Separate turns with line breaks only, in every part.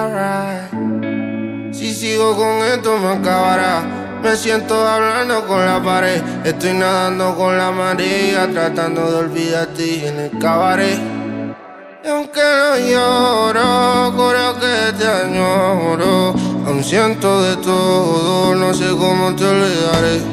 alright. Si sigo con esto me acabará. Me siento hablando con la pared. Estoy nadando con la marea, tratando de olvidarte en el cabaret. Y aunque no lloro, juro que te añoro. Aún siento de todo, no sé cómo te olvidaré.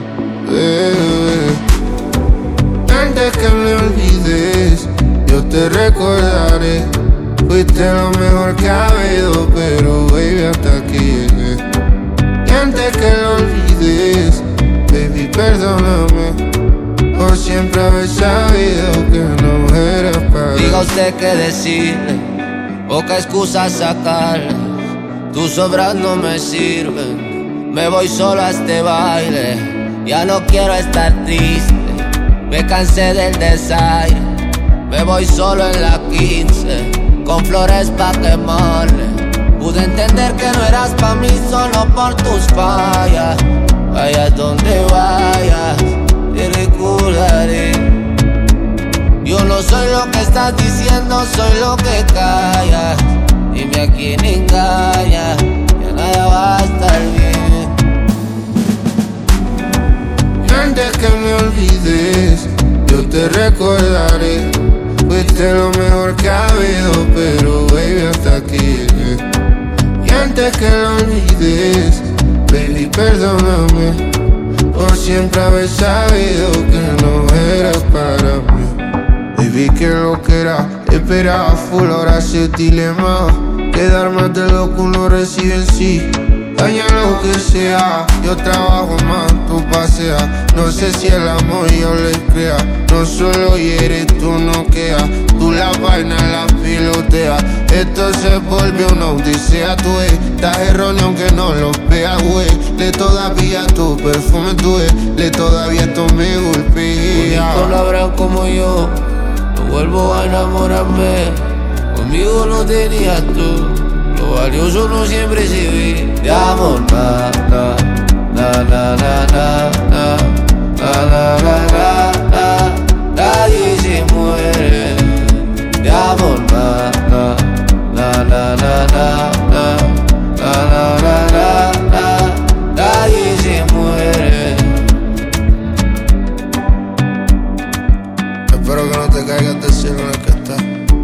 Antes que me olvides, yo te recordaré. Fuiste lo mejor que ha habido, pero baby hasta aquí llegué. Y antes que lo olvides, baby perdóname por siempre haber sabido que no eras para mí.
Diga usted qué decirle, o qué excusa sacarle. Tus obras no me sirven, me voy solo a este baile. Ya no quiero estar triste, me cansé del desaire. Me voy solo en la 15, con flores pa' quemarle. Pude entender que no eras pa' mí solo por tus fallas. Vayas donde vayas, te recordaré. Yo no soy lo que estás diciendo, soy lo que callas. Dime a quién engaña, ya nada va a estar bien.
Y antes que me olvides, yo te recordaré. Fuiste lo mejor que ha habido, pero baby hasta aquí llegué. Y antes que lo olvides, baby perdóname por siempre haber sabido que no eras para mí. Baby que lo que era, esperaba full, ahora se dilema. Quedar más de lo que uno recibe en sí. Daña lo que sea, yo trabajo más, tú paseas. No sé si el amor yo le crea. No solo hieres, tú no quedas. Tú la vaina la piloteas. Esto se volvió una odisea, tú estás erróneo aunque no lo veas, güey. Le todavía tu perfume, tú le todavía esto me golpea.
Bonito lo habrán como yo, no vuelvo a enamorarme. Conmigo no tenías tú, lo valioso no siempre se ve. De amor, na, na, na, na, na, na, na, na, na, na, na. Nadie se muere. De amor, na, na, na, na, na, na, na, na, na, na, na. Nadie se muere.
Espero que no te caigas del cielo en el que estás.